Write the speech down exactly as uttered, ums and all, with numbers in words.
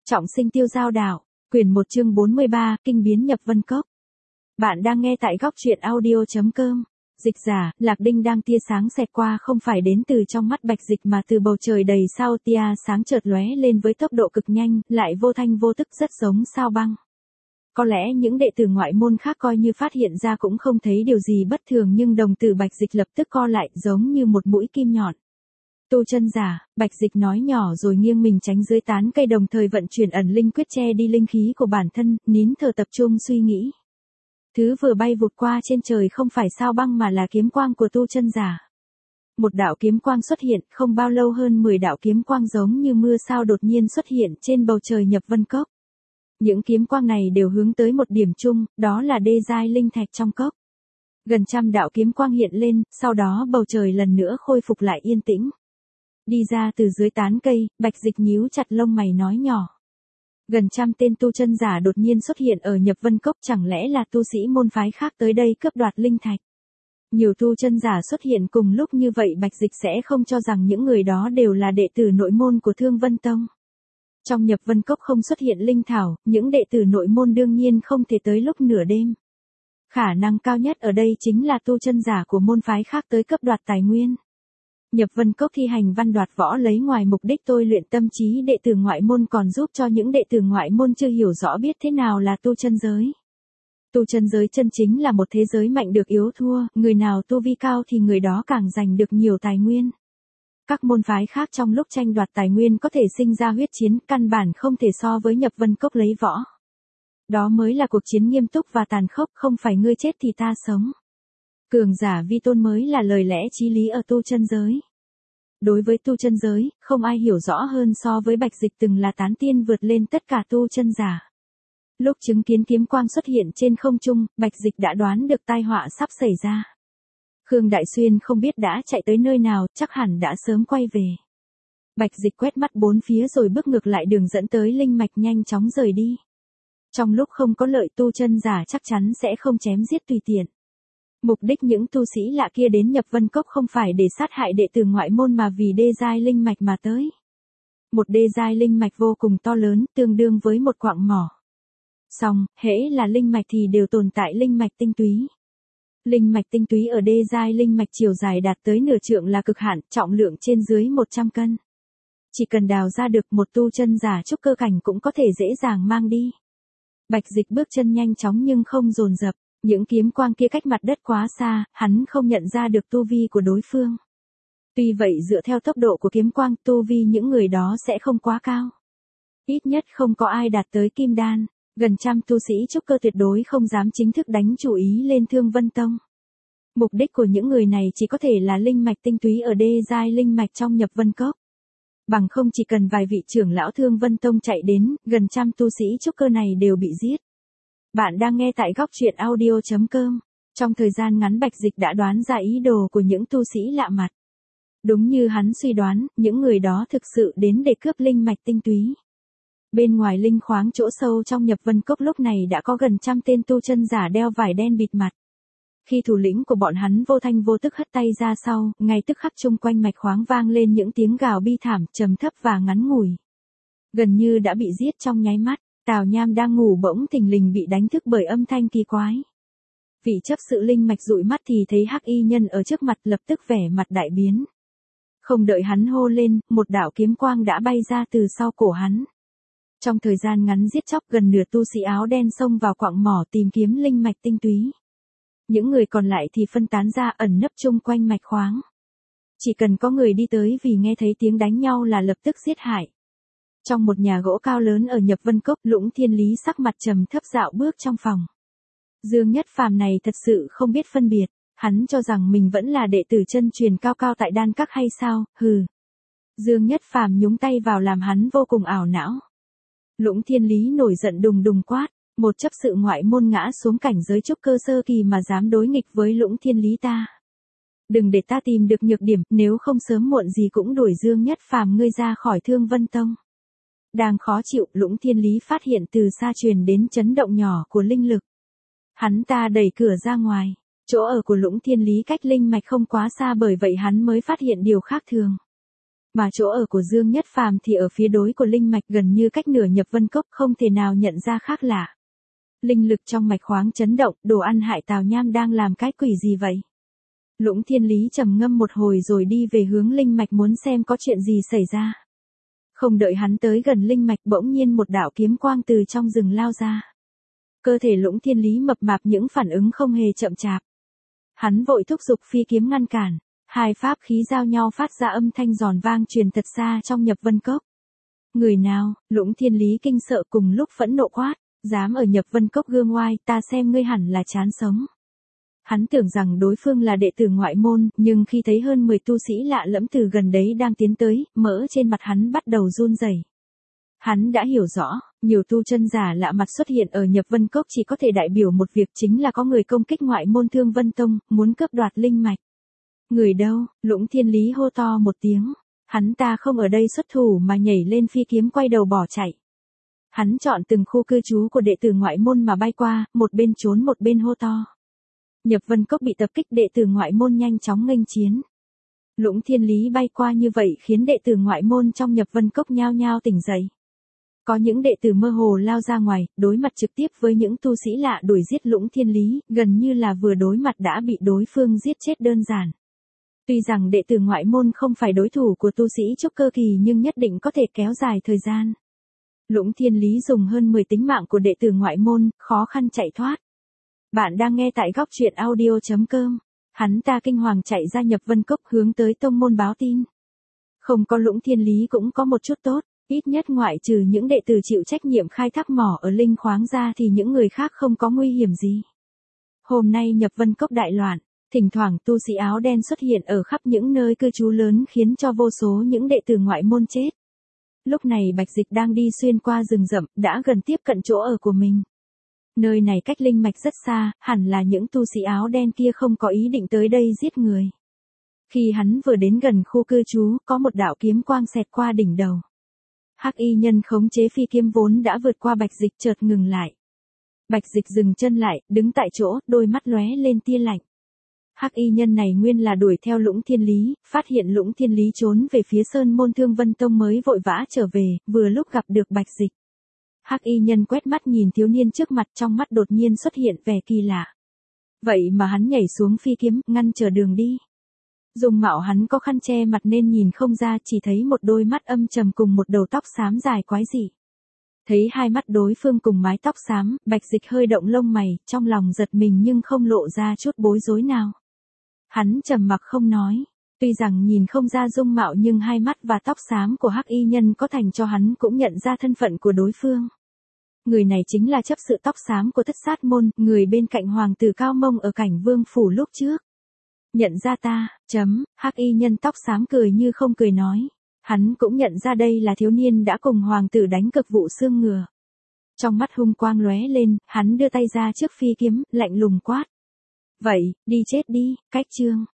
Trọng sinh tiêu giao đạo, quyển một chương bốn mươi ba, kinh biến nhập vân cốc. Bạn đang nghe tại góc truyện audio chấm com. Dịch giả, Lạc Đinh đang tia sáng xẹt qua không phải đến từ trong mắt Bạch Dịch mà từ bầu trời đầy sao, tia sáng chợt lóe lên với tốc độ cực nhanh, lại vô thanh vô tức rất giống sao băng. Có lẽ những đệ tử ngoại môn khác coi như phát hiện ra cũng không thấy điều gì bất thường, nhưng đồng tử Bạch Dịch lập tức co lại giống như một mũi kim nhọn. Tu chân giả, Bạch Dịch nói nhỏ rồi nghiêng mình tránh dưới tán cây, đồng thời vận chuyển ẩn linh quyết che đi linh khí của bản thân, nín thở tập trung suy nghĩ. Thứ vừa bay vụt qua trên trời không phải sao băng mà là kiếm quang của tu chân giả. Một đạo kiếm quang xuất hiện, không bao lâu hơn mười đạo kiếm quang giống như mưa sao đột nhiên xuất hiện trên bầu trời nhập vân cốc. Những kiếm quang này đều hướng tới một điểm chung, đó là đê giai linh thạch trong cốc. Gần trăm đạo kiếm quang hiện lên, sau đó bầu trời lần nữa khôi phục lại yên tĩnh. Đi ra từ dưới tán cây, Bạch Dịch nhíu chặt lông mày nói nhỏ. Gần trăm tên tu chân giả đột nhiên xuất hiện ở nhập vân cốc, chẳng lẽ là tu sĩ môn phái khác tới đây cướp đoạt linh thạch. Nhiều tu chân giả xuất hiện cùng lúc như vậy, Bạch Dịch sẽ không cho rằng những người đó đều là đệ tử nội môn của Thương Vân Tông. Trong nhập vân cốc không xuất hiện linh thảo, những đệ tử nội môn đương nhiên không thể tới lúc nửa đêm. Khả năng cao nhất ở đây chính là tu chân giả của môn phái khác tới cướp đoạt tài nguyên. Nhập vân cốc thi hành văn đoạt võ lấy ngoài mục đích tôi luyện tâm trí đệ tử ngoại môn còn giúp cho những đệ tử ngoại môn chưa hiểu rõ biết thế nào là tu chân giới. Tu chân giới chân chính là một thế giới mạnh được yếu thua, người nào tu vi cao thì người đó càng giành được nhiều tài nguyên. Các môn phái khác trong lúc tranh đoạt tài nguyên có thể sinh ra huyết chiến, căn bản không thể so với nhập vân cốc lấy võ. Đó mới là cuộc chiến nghiêm túc và tàn khốc, không phải ngươi chết thì ta sống. Cường giả vi tôn mới là lời lẽ chí lý ở tu chân giới. Đối với tu chân giới, không ai hiểu rõ hơn so với Bạch Dịch từng là tán tiên vượt lên tất cả tu chân giả. Lúc chứng kiến kiếm quang xuất hiện trên không trung, Bạch Dịch đã đoán được tai họa sắp xảy ra. Khương Đại Xuyên không biết đã chạy tới nơi nào, chắc hẳn đã sớm quay về. Bạch Dịch quét mắt bốn phía rồi bước ngược lại đường dẫn tới linh mạch, nhanh chóng rời đi. Trong lúc không có lợi, tu chân giả chắc chắn sẽ không chém giết tùy tiện. Mục đích những tu sĩ lạ kia đến nhập vân cốc không phải để sát hại đệ tử ngoại môn mà vì đê giai linh mạch mà tới. Một đê giai linh mạch vô cùng to lớn, tương đương với một quặng mỏ. Song, hễ là linh mạch thì đều tồn tại linh mạch tinh túy. Linh mạch tinh túy ở đê giai linh mạch chiều dài đạt tới nửa trượng là cực hạn, trọng lượng trên dưới một trăm cân. Chỉ cần đào ra được, một tu chân giả trúc cơ cảnh cũng có thể dễ dàng mang đi. Bạch Dịch bước chân nhanh chóng nhưng không dồn dập. Những kiếm quang kia cách mặt đất quá xa, hắn không nhận ra được tu vi của đối phương. Tuy vậy dựa theo tốc độ của kiếm quang, tu vi những người đó sẽ không quá cao. Ít nhất không có ai đạt tới kim đan, gần trăm tu sĩ trúc cơ tuyệt đối không dám chính thức đánh chủ ý lên Thương Vân Tông. Mục đích của những người này chỉ có thể là linh mạch tinh túy ở đê giai linh mạch trong nhập vân cốc. Bằng không chỉ cần vài vị trưởng lão Thương Vân Tông chạy đến, gần trăm tu sĩ trúc cơ này đều bị giết. Bạn đang nghe tại góc truyện audio chấm com. Trong thời gian ngắn, Bạch Dịch đã đoán ra ý đồ của những tu sĩ lạ mặt. Đúng như hắn suy đoán, những người đó thực sự đến để cướp linh mạch tinh túy. Bên ngoài linh khoáng chỗ sâu trong nhập vân cốc lúc này đã có gần trăm tên tu chân giả đeo vải đen bịt mặt. Khi thủ lĩnh của bọn hắn vô thanh vô tức hất tay ra sau, ngay tức khắc chung quanh mạch khoáng vang lên những tiếng gào bi thảm, trầm thấp và ngắn ngủi. Gần như đã bị giết trong nháy mắt. Tào Nham đang ngủ bỗng thình lình bị đánh thức bởi âm thanh kỳ quái. Vị chấp sự linh mạch dụi mắt thì thấy hắc y nhân ở trước mặt, lập tức vẻ mặt đại biến. Không đợi hắn hô lên, một đạo kiếm quang đã bay ra từ sau cổ hắn. Trong thời gian ngắn giết chóc gần nửa tu sĩ áo đen xông vào quặng mỏ tìm kiếm linh mạch tinh túy. Những người còn lại thì phân tán ra ẩn nấp chung quanh mạch khoáng. Chỉ cần có người đi tới vì nghe thấy tiếng đánh nhau là lập tức giết hại. Trong một nhà gỗ cao lớn ở nhập vân cốc, Lũng Thiên Lý sắc mặt trầm thấp dạo bước trong phòng. Dương Nhất Phàm này thật sự không biết phân biệt, hắn cho rằng mình vẫn là đệ tử chân truyền cao cao tại đan các hay sao, hừ. Dương Nhất Phàm nhúng tay vào làm hắn vô cùng ảo não. Lũng Thiên Lý nổi giận đùng đùng quát, một chấp sự ngoại môn ngã xuống cảnh giới trúc cơ sơ kỳ mà dám đối nghịch với Lũng Thiên Lý ta. Đừng để ta tìm được nhược điểm, nếu không sớm muộn gì cũng đuổi Dương Nhất Phàm ngươi ra khỏi Thương Vân Tông. Đang khó chịu, Lũng Thiên Lý phát hiện từ xa truyền đến chấn động nhỏ của linh lực. Hắn ta đẩy cửa ra ngoài, chỗ ở của Lũng Thiên Lý cách linh mạch không quá xa, bởi vậy hắn mới phát hiện điều khác thường. Mà chỗ ở của Dương Nhất Phàm thì ở phía đối của linh mạch gần như cách nửa nhập vân cốc, không thể nào nhận ra khác lạ. Linh lực trong mạch khoáng chấn động, đồ ăn hại Tào Nham đang làm cái quỷ gì vậy? Lũng Thiên Lý trầm ngâm một hồi rồi đi về hướng linh mạch muốn xem có chuyện gì xảy ra. Không đợi hắn tới gần linh mạch, bỗng nhiên một đạo kiếm quang từ trong rừng lao ra. Cơ thể Lũng Thiên Lý mập mạp những phản ứng không hề chậm chạp. Hắn vội thúc giục phi kiếm ngăn cản, hai pháp khí giao nhau phát ra âm thanh giòn vang truyền thật xa trong nhập vân cốc. Người nào? Lũng Thiên Lý kinh sợ cùng lúc phẫn nộ quát, dám ở nhập vân cốc gương oai, ta xem ngươi hẳn là chán sống. Hắn tưởng rằng đối phương là đệ tử ngoại môn, nhưng khi thấy hơn mười tu sĩ lạ lẫm từ gần đấy đang tiến tới, mỡ trên mặt hắn bắt đầu run rẩy. Hắn đã hiểu rõ, nhiều tu chân giả lạ mặt xuất hiện ở nhập vân cốc chỉ có thể đại biểu một việc, chính là có người công kích ngoại môn Thương Vân Tông, muốn cướp đoạt linh mạch. Người đâu? Lũng Thiên Lý hô to một tiếng. Hắn ta không ở đây xuất thủ mà nhảy lên phi kiếm quay đầu bỏ chạy. Hắn chọn từng khu cư trú của đệ tử ngoại môn mà bay qua, một bên trốn một bên hô to. Nhập vân cốc bị tập kích, đệ tử ngoại môn nhanh chóng nghênh chiến. Lũng Thiên Lý bay qua như vậy khiến đệ tử ngoại môn trong nhập vân cốc nhao nhao tỉnh dậy. Có những đệ tử mơ hồ lao ra ngoài, đối mặt trực tiếp với những tu sĩ lạ đuổi giết Lũng Thiên Lý, gần như là vừa đối mặt đã bị đối phương giết chết đơn giản. Tuy rằng đệ tử ngoại môn không phải đối thủ của tu sĩ trúc cơ kỳ nhưng nhất định có thể kéo dài thời gian. Lũng Thiên Lý dùng hơn mười tính mạng của đệ tử ngoại môn, khó khăn chạy thoát. Bạn đang nghe tại góc truyện audio chấm com. Hắn ta kinh hoàng chạy ra nhập vân cốc hướng tới tông môn báo tin. Không có Lũng Thiên Lý cũng có một chút tốt, ít nhất ngoại trừ những đệ tử chịu trách nhiệm khai thác mỏ ở linh khoáng ra thì những người khác không có nguy hiểm gì. Hôm nay nhập vân cốc đại loạn, thỉnh thoảng tu sĩ áo đen xuất hiện ở khắp những nơi cư trú lớn khiến cho vô số những đệ tử ngoại môn chết. Lúc này Bạch Dịch đang đi xuyên qua rừng rậm, đã gần tiếp cận chỗ ở của mình. Nơi này cách linh mạch rất xa, hẳn là những tu sĩ áo đen kia không có ý định tới đây giết người. Khi hắn vừa đến gần khu cư trú, có một đạo kiếm quang xẹt qua đỉnh đầu. Hắc y nhân khống chế phi kiếm vốn đã vượt qua Bạch Dịch chợt ngừng lại. Bạch Dịch dừng chân lại, đứng tại chỗ, đôi mắt lóe lên tia lạnh. Hắc y nhân này nguyên là đuổi theo Lũng Thiên Lý, phát hiện Lũng Thiên Lý trốn về phía sơn môn Thương Vân Tông mới vội vã trở về, vừa lúc gặp được Bạch Dịch. Hắc y nhân quét mắt nhìn thiếu niên trước mặt, trong mắt đột nhiên xuất hiện vẻ kỳ lạ. Vậy mà hắn nhảy xuống phi kiếm, ngăn trở đường đi. Dung mạo hắn có khăn che mặt nên nhìn không ra, chỉ thấy một đôi mắt âm trầm cùng một đầu tóc xám dài quái dị. Thấy hai mắt đối phương cùng mái tóc xám, Bạch Dịch hơi động lông mày, trong lòng giật mình nhưng không lộ ra chút bối rối nào. Hắn trầm mặc không nói, tuy rằng nhìn không ra dung mạo nhưng hai mắt và tóc xám của Hắc y nhân có thành cho hắn cũng nhận ra thân phận của đối phương. Người này chính là chấp sự tóc xám của Thất Sát môn, người bên cạnh hoàng tử Cao Mông ở Cảnh Vương phủ lúc trước. Nhận ra ta, chấm, Hắc y nhân tóc xám cười như không cười nói. Hắn cũng nhận ra đây là thiếu niên đã cùng hoàng tử đánh cực vụ xương ngựa. Trong mắt hung quang lóe lên, hắn đưa tay ra trước phi kiếm, lạnh lùng quát. Vậy, đi chết đi, cách chương.